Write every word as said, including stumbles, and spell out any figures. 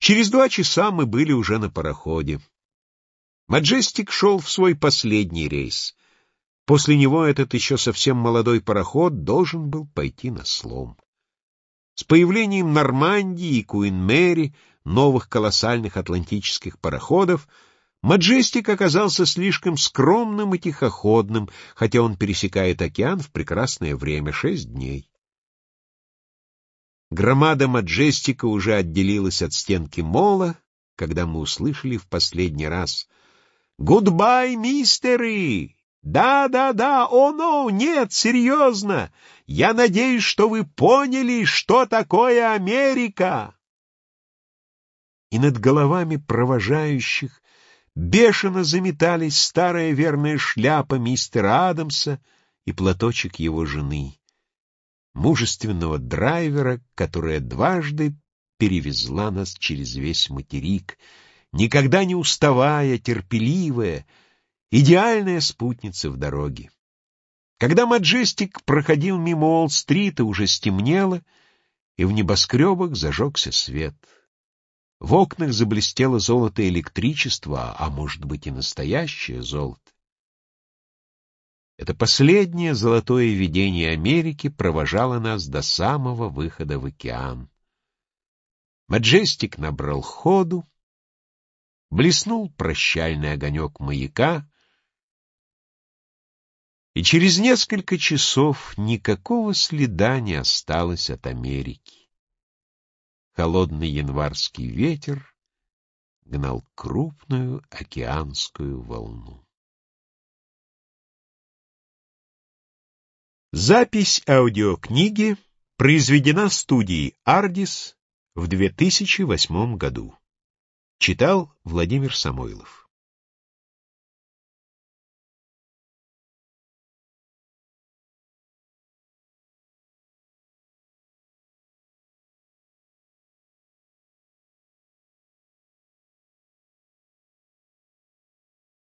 Через два часа мы были уже на пароходе. Маджестик шел в свой последний рейс. После него этот еще совсем молодой пароход должен был пойти на слом. С появлением Нормандии и Куин-Мэри, новых колоссальных атлантических пароходов, Маджестик оказался слишком скромным и тихоходным, хотя он пересекает океан в прекрасное время — шесть дней. Громада Маджестика уже отделилась от стенки мола, когда мы услышали в последний раз «Гудбай, мистеры! Да-да-да, о, но, нет, серьезно! Я надеюсь, что вы поняли, что такое Америка!» И над головами провожающих бешено заметались старая верная шляпа мистера Адамса и платочек его жены, мужественного драйвера, которая дважды перевезла нас через весь материк, никогда не уставая, терпеливая, идеальная спутница в дороге. Когда Маджестик проходил мимо Уолл-стрита, уже стемнело, и в небоскребах зажегся свет. В окнах заблестело золото электричества, а может быть и настоящее золото. Это последнее золотое видение Америки провожало нас до самого выхода в океан. Маджестик набрал ходу, блеснул прощальный огонек маяка, и через несколько часов никакого следа не осталось от Америки. Холодный январский ветер гнал крупную океанскую волну. Запись аудиокниги произведена студией «Ардис» в две тысячи восьмом году. Читал Владимир Самойлов.